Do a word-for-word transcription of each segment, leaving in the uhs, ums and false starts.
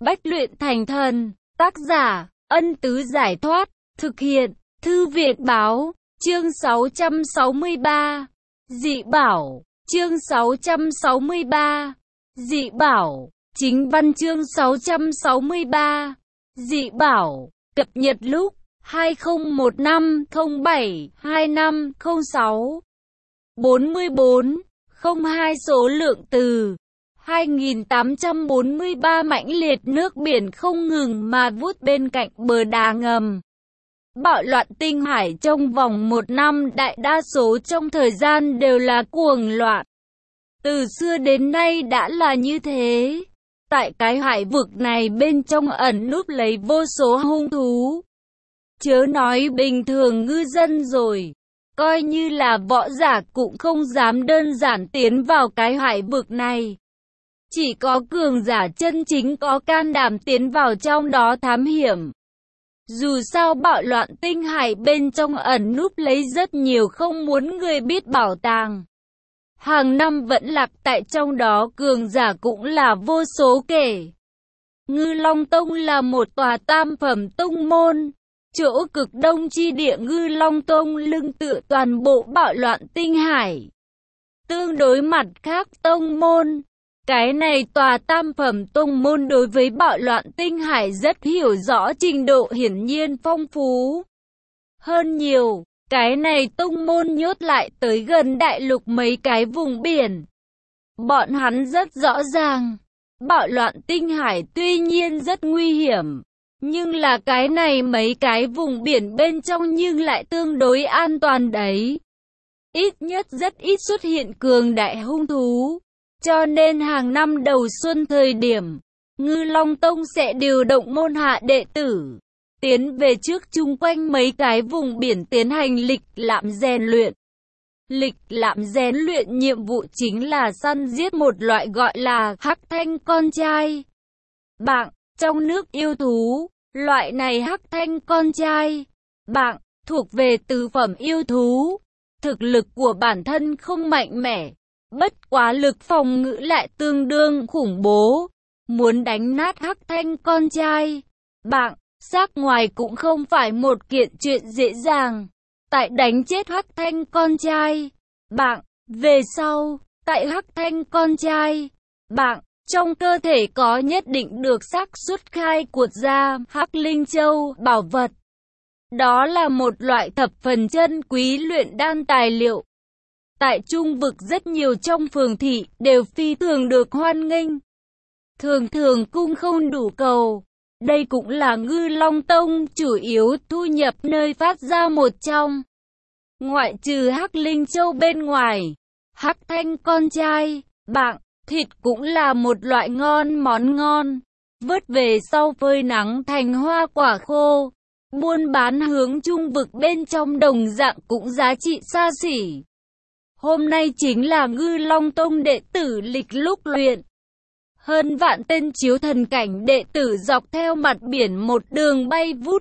Bách luyện thành thần. Tác giả, Ân Tứ Giải Thoát. Thực hiện, Thư Viện Báo. Chương sáu trăm sáu mươi ba. Dị bảo. Chương sáu trăm sáu mươi ba. Dị bảo. Chính văn chương sáu trăm sáu mươi ba. Dị bảo. Cập nhật lúc hai không một năm không bảy hai năm không sáu. bốn mươi bốn. không hai số lượng từ hai nghìn tám trăm bốn mươi ba. Mãnh liệt nước biển không ngừng mà vút bên cạnh bờ đá ngầm. Bạo loạn tinh hải trong vòng một năm, đại đa số trong thời gian đều là cuồng loạn. Từ xưa đến nay đã là như thế. Tại cái hải vực này bên trong ẩn núp lấy vô số hung thú. Chớ nói bình thường ngư dân rồi, coi như là võ giả cũng không dám đơn giản tiến vào cái hải vực này. Chỉ có cường giả chân chính có can đảm tiến vào trong đó thám hiểm. Dù sao bạo loạn tinh hải bên trong ẩn núp lấy rất nhiều không muốn người biết bảo tàng. Hàng năm vẫn lạc tại trong đó cường giả cũng là vô số kể. Ngư Long Tông là một tòa tam phẩm tông môn. Chỗ cực đông chi địa Ngư Long Tông lưng tựa toàn bộ bạo loạn tinh hải. Tương đối mặt khác tông môn, cái này tòa tam phẩm tông môn đối với bạo loạn tinh hải rất hiểu rõ, trình độ hiển nhiên phong phú hơn nhiều. Cái này tông môn nhốt lại tới gần đại lục mấy cái vùng biển. Bọn hắn rất rõ ràng, bạo loạn tinh hải tuy nhiên rất nguy hiểm, nhưng là cái này mấy cái vùng biển bên trong nhưng lại tương đối an toàn đấy. Ít nhất rất ít xuất hiện cường đại hung thú. Cho nên hàng năm đầu xuân thời điểm, Ngư Long Tông sẽ điều động môn hạ đệ tử tiến về trước chung quanh mấy cái vùng biển tiến hành lịch lãm rèn luyện. Lịch lãm rèn luyện nhiệm vụ chính là săn giết một loại gọi là hắc thanh con trai bạng trong nước yêu thú. Loại này hắc thanh con trai bạng thuộc về tứ phẩm yêu thú. Thực lực của bản thân không mạnh mẽ, bất quá lực phòng ngự lại tương đương khủng bố. Muốn đánh nát hắc thanh con trai bạng xác ngoài cũng không phải một kiện chuyện dễ dàng. Tại đánh chết hắc thanh con trai bạng về sau, tại hắc thanh con trai bạng trong cơ thể có nhất định được xác suất khai quật ra hắc linh châu bảo vật. Đó là một loại thập phần chân quý luyện đan tài liệu. Tại trung vực rất nhiều trong phường thị đều phi thường được hoan nghênh. Thường thường cung không đủ cầu. Đây cũng là Ngư Long Tông chủ yếu thu nhập nơi phát ra một trong. Ngoại trừ hắc linh châu bên ngoài, hắc thanh con trai bạng thịt cũng là một loại ngon món ngon. Vớt về sau phơi nắng thành hoa quả khô. Buôn bán hướng trung vực bên trong đồng dạng cũng giá trị xa xỉ. Hôm nay chính là Ngư Long Tông đệ tử lịch lúc luyện. Hơn vạn tên chiếu thần cảnh đệ tử dọc theo mặt biển một đường bay vút.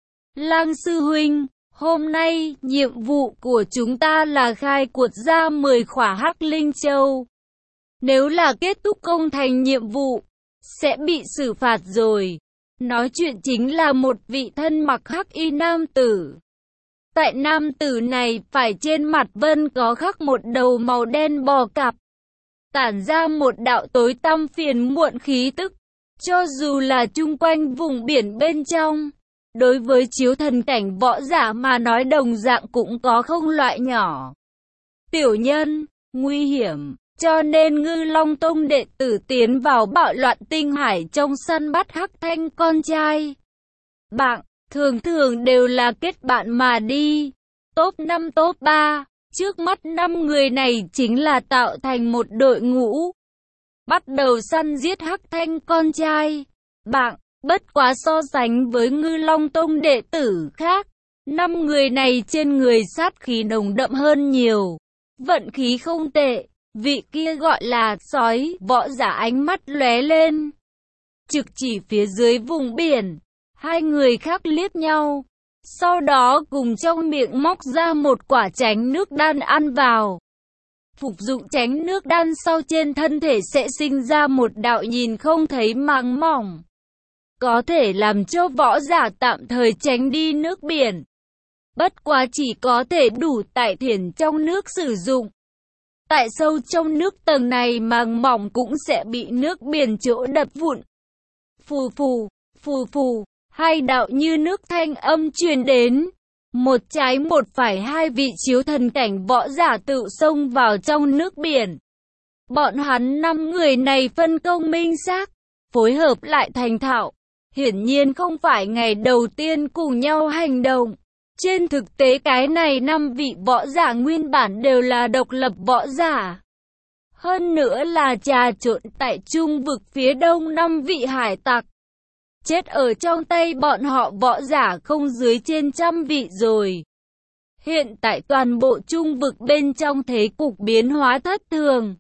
Lang sư huynh, hôm nay nhiệm vụ của chúng ta là khai quật ra mười khỏa hắc linh châu. Nếu là kết thúc không thành nhiệm vụ, sẽ bị xử phạt rồi. Nói chuyện chính là một vị thân mặc hắc y nam tử. Tại nam tử này phải trên mặt vân có khắc một đầu màu đen bò cạp, tản ra một đạo tối tăm phiền muộn khí tức. Cho dù là chung quanh vùng biển bên trong, đối với chiếu thần cảnh võ giả mà nói đồng dạng cũng có không loại nhỏ. Tiểu nhân, nguy hiểm, cho nên Ngư Long Tông đệ tử tiến vào bạo loạn tinh hải trong săn bắt hắc thanh con trai bạng, thường thường đều là kết bạn mà đi. Top năm top ba, trước mắt năm người này chính là tạo thành một đội ngũ. Bắt đầu săn giết hắc thanh con trai bạng, bất quá so sánh với Ngư Long Tông đệ tử khác, năm người này trên người sát khí nồng đậm hơn nhiều. Vận khí không tệ, vị kia gọi là sói võ giả ánh mắt lóe lên. Trực chỉ phía dưới vùng biển, hai người khác liếc nhau. Sau đó cùng trong miệng móc ra một quả tránh nước đan ăn vào. Phục dụng tránh nước đan sau trên thân thể sẽ sinh ra một đạo nhìn không thấy màng mỏng. có thể làm cho võ giả tạm thời tránh đi nước biển. Bất quá chỉ có thể đủ tại thiền trong nước sử dụng. Tại sâu trong nước tầng này màng mỏng cũng sẽ bị nước biển chỗ đập vụn. Phù phù, phù phù, hai đạo như nước thanh âm truyền đến. Một trái một phải hai vị chiếu thần cảnh võ giả tự xông vào trong nước biển. Bọn hắn năm người này phân công minh xác, phối hợp lại thành thạo. Hiển nhiên không phải ngày đầu tiên cùng nhau hành động. Trên thực tế cái này năm vị võ giả nguyên bản đều là độc lập võ giả. Hơn nữa là trà trộn tại trung vực phía đông năm vị hải tặc. Chết ở trong tay bọn họ võ giả không dưới trên trăm vị rồi. Hiện tại toàn bộ trung vực bên trong thế cục biến hóa thất thường.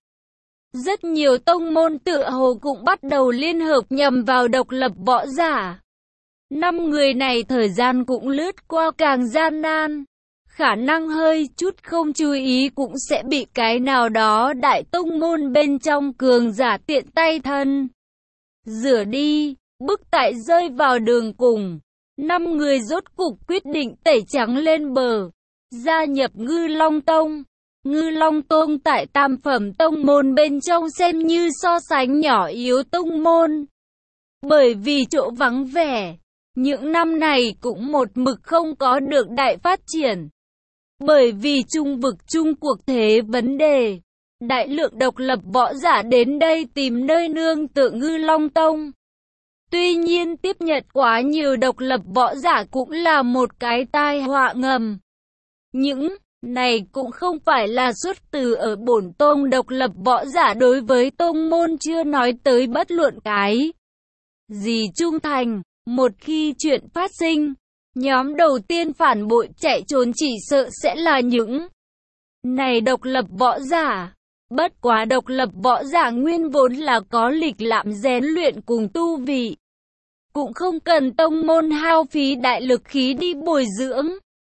Rất nhiều tông môn tựa hồ cũng bắt đầu liên hợp nhằm vào độc lập võ giả. Năm người này thời gian cũng lướt qua càng gian nan. Khả năng hơi chút không chú ý cũng sẽ bị cái nào đó đại tông môn bên trong cường giả tiện tay thân. Rửa đi, bức tại rơi vào đường cùng. Năm người rốt cục quyết định tẩy trắng lên bờ. Gia nhập Ngư Long Tông. Ngư Long Tông tại tam phẩm tông môn bên trong xem như so sánh nhỏ yếu tông môn. Bởi vì chỗ vắng vẻ, những năm này cũng một mực không có được đại phát triển. Bởi vì trung vực chung cuộc thế vấn đề, đại lượng độc lập võ giả đến đây tìm nơi nương tựa Ngư Long Tông. Tuy nhiên tiếp nhận quá nhiều độc lập võ giả cũng là một cái tai họa ngầm. Những này cũng không phải là xuất từ ở bổn tông độc lập võ giả đối với tông môn chưa nói tới bất luận cái gì trung thành. Một khi chuyện phát sinh, nhóm đầu tiên phản bội chạy trốn chỉ sợ sẽ là những này độc lập võ giả. Bất quá độc lập võ giả nguyên vốn là có lịch lãm rèn luyện cùng tu vị. Cũng không cần tông môn hao phí đại lực khí đi bồi dưỡng.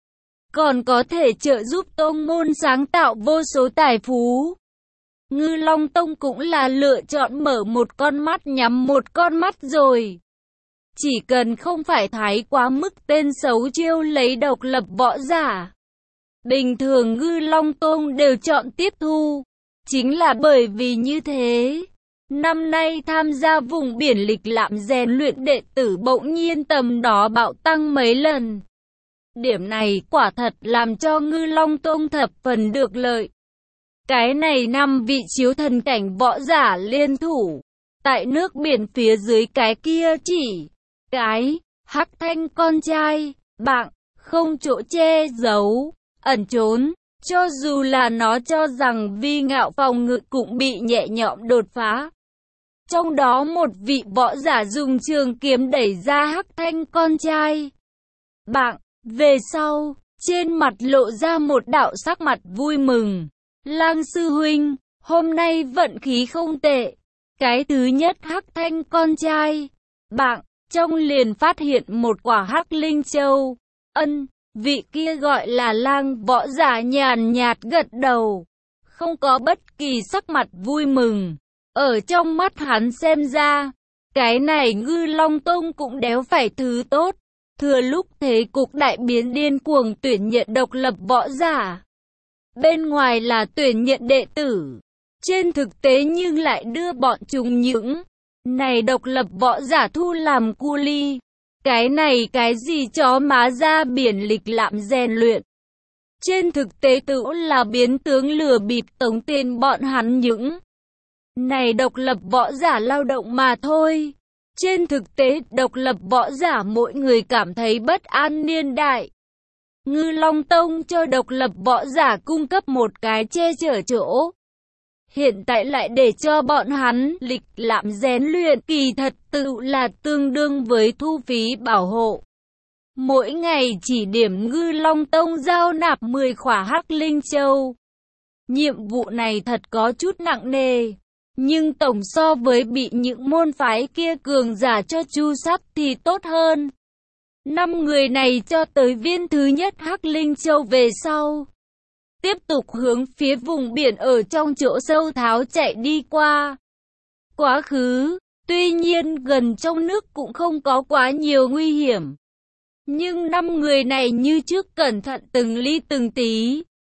Còn có thể trợ giúp tông môn sáng tạo vô số tài phú. Ngư Long Tông cũng là lựa chọn mở một con mắt nhắm một con mắt rồi. Chỉ cần không phải thái quá mức tên xấu chiêu lấy độc lập võ giả. Bình thường Ngư Long Tông đều chọn tiếp thu. Chính là bởi vì như thế. Năm nay tham gia vùng biển lịch lãm rèn luyện đệ tử bỗng nhiên tầm đó bạo tăng mấy lần. Điểm này quả thật làm cho Ngư Long Tông thập phần được lợi. Cái này năm vị chiếu thần cảnh võ giả liên thủ. Tại nước biển phía dưới cái kia chỉ cái Hắc Thanh con trai, bạn, không chỗ che giấu, ẩn trốn. Cho dù là nó cho rằng vi ngạo phòng ngự cũng bị nhẹ nhõm đột phá. Trong đó một vị võ giả dùng trường kiếm đẩy ra Hắc Thanh con trai. Bạn, về sau, trên mặt lộ ra một đạo sắc mặt vui mừng. Lang sư huynh, hôm nay vận khí không tệ. Cái thứ nhất Hắc Thanh con trai. Bạn, trong liền phát hiện một quả Hắc Linh Châu. Ân, vị kia gọi là Lang võ giả nhàn nhạt gật đầu. Không có bất kỳ sắc mặt vui mừng. Ở trong mắt hắn xem ra, cái này Ngư Long Tông cũng đéo phải thứ tốt. Thừa lúc thế cục đại biến điên cuồng tuyển nhận độc lập võ giả. Bên ngoài là tuyển nhận đệ tử. Trên thực tế nhưng lại đưa bọn chúng những này độc lập võ giả thu làm cu li. Cái này cái gì chó má ra biển lịch lãm rèn luyện. Trên thực tế tự là biến tướng lừa bịp tống tiền bọn hắn những này độc lập võ giả lao động mà thôi. Trên thực tế độc lập võ giả mỗi người cảm thấy bất an niên đại. Ngư Long Tông cho độc lập võ giả cung cấp một cái che chở chỗ. Hiện tại lại để cho bọn hắn lịch lãm rèn luyện, kỳ thật tự là tương đương với thu phí bảo hộ. Mỗi ngày chỉ điểm Ngư Long Tông giao nạp mười khỏa Hắc Linh Châu. Nhiệm vụ này thật có chút nặng nề. Nhưng tổng so với bị những môn phái kia cường giả cho chu sắp thì tốt hơn. Năm người này cho tới viên thứ nhất Hắc Linh Châu về sau. Tiếp tục hướng phía vùng biển ở trong chỗ sâu tháo chạy đi qua. Quá khứ, Tuy nhiên gần trong nước cũng không có quá nhiều nguy hiểm. Nhưng năm người này như trước cẩn thận từng ly từng tí.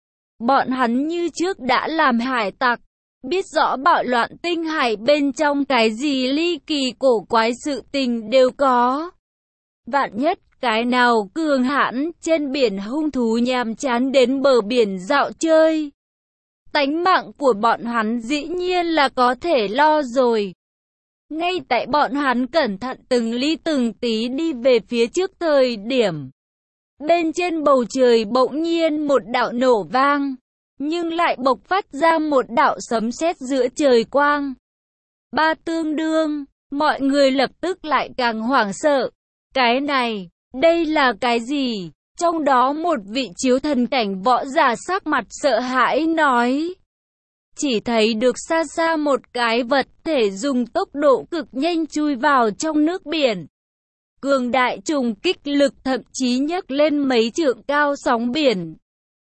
Bọn hắn như trước đã làm hải tặc, biết rõ bạo loạn tinh hải bên trong cái gì ly kỳ cổ quái sự tình đều có. Vạn nhất cái nào cường hãn trên biển hung thú nhàm chán đến bờ biển dạo chơi. Tánh mạng của bọn hắn dĩ nhiên là có thể lo rồi. Ngay tại bọn hắn cẩn thận từng ly từng tí đi về phía trước thời điểm. Bên trên bầu trời bỗng nhiên một đạo nổ vang, nhưng lại bộc phát ra một đạo sấm sét giữa trời quang. Ba tương đương, mọi người lập tức lại càng hoảng sợ. Cái này, đây là cái gì? Trong đó một vị chiếu thần cảnh võ giả sắc mặt sợ hãi nói. Chỉ thấy được xa xa một cái vật thể dùng tốc độ cực nhanh chui vào trong nước biển. Cường đại trùng kích lực thậm chí nhấc lên mấy trượng cao sóng biển.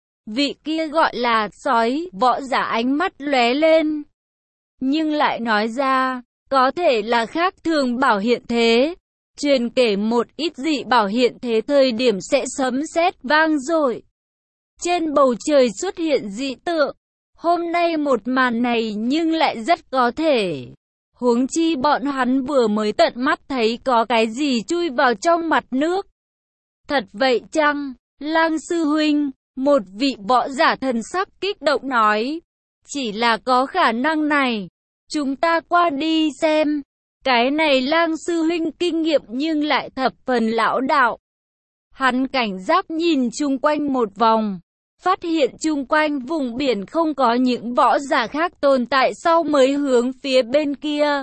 Vị kia gọi là sói, võ giả ánh mắt lóe lên. Nhưng lại nói ra, có thể là khác thường bảo hiện thế. Truyền kể một ít dị bảo hiện thế thời điểm sẽ sấm sét vang dội. Trên bầu trời xuất hiện dị tượng. Hôm nay một màn này nhưng lại rất có thể. Huống chi bọn hắn vừa mới tận mắt thấy có cái gì chui vào trong mặt nước. Thật vậy chăng? Lang sư huynh, một vị võ giả thần sắc kích động nói. Chỉ là có khả năng này. Chúng ta qua đi xem. Cái này Lang sư huynh kinh nghiệm nhưng lại thập phần lão đạo. Hắn cảnh giác nhìn chung quanh một vòng. Phát hiện chung quanh vùng biển không có những võ giả khác tồn tại sau mới hướng phía bên kia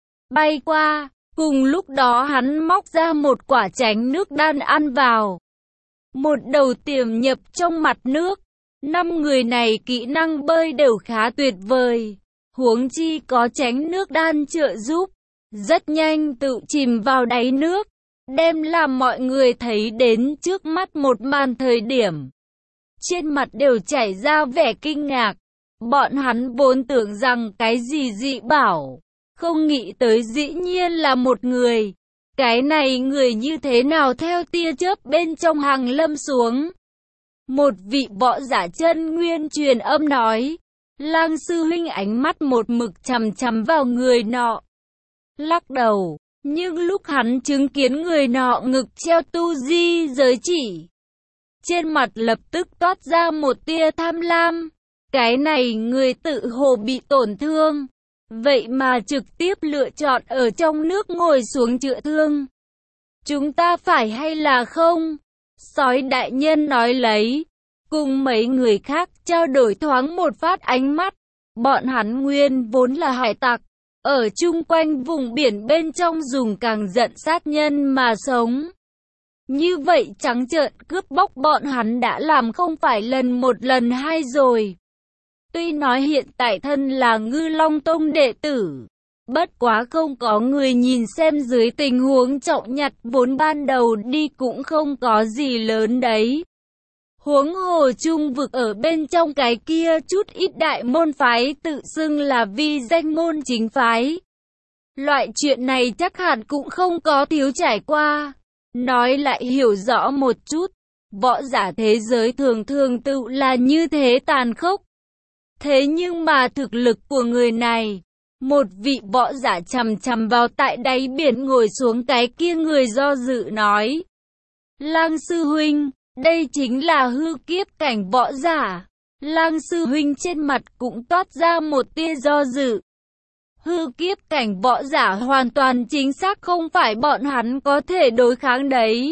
bay qua. Cùng lúc đó hắn móc ra một quả tránh nước đan ăn vào. Một đầu tiềm nhập trong mặt nước. Năm người này kỹ năng bơi đều khá tuyệt vời. Huống chi có tránh nước đan trợ giúp. Rất nhanh tự chìm vào đáy nước. Đem làm mọi người thấy đến trước mắt một màn thời điểm. Trên mặt đều chảy ra vẻ kinh ngạc. Bọn hắn vốn tưởng rằng cái gì dị bảo. Không nghĩ tới dĩ nhiên là một người. Cái này người như thế nào theo tia chớp bên trong hàng lâm xuống. Một vị võ giả chân nguyên truyền âm nói. Lang sư huynh ánh mắt một mực chằm chằm vào người nọ. Lắc đầu. Nhưng lúc hắn chứng kiến người nọ ngực treo tu di giới chỉ. Trên mặt lập tức toát ra một tia tham lam. Cái này người tự hồ bị tổn thương. Vậy mà trực tiếp lựa chọn ở trong nước ngồi xuống chữa thương. Chúng ta phải hay là không? Sói đại nhân nói lấy. Cùng mấy người khác trao đổi thoáng một phát ánh mắt. Bọn hắn nguyên vốn là hải tặc. Ở chung quanh vùng biển bên trong dùng càng giận sát nhân mà sống. Như vậy trắng trợn cướp bóc bọn hắn đã làm không phải lần một lần hai rồi. Tuy nói hiện tại thân là Ngư Long Tông đệ tử. Bất quá không có người nhìn xem dưới tình huống trọng nhặt vốn ban đầu đi cũng không có gì lớn đấy. Huống hồ trung vực ở bên trong cái kia chút ít đại môn phái tự xưng là vi danh môn chính phái. Loại chuyện này chắc hẳn cũng không có thiếu trải qua. Nói lại hiểu rõ một chút, võ giả thế giới thường thường tự là như thế tàn khốc. Thế nhưng mà thực lực của người này, một vị võ giả chằm chằm vào tại đáy biển ngồi xuống cái kia người do dự nói. Lang sư huynh, đây chính là hư kiếp cảnh võ giả. Lang sư huynh trên mặt cũng toát ra một tia do dự. Hư kiếp cảnh võ giả hoàn toàn chính xác không phải bọn hắn có thể đối kháng đấy.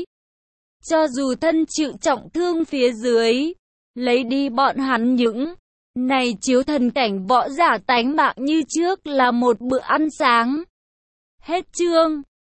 Cho dù thân chịu trọng thương phía dưới, lấy đi bọn hắn những này chiếu thần cảnh võ giả tánh mạng như trước là một bữa ăn sáng. Hết chương.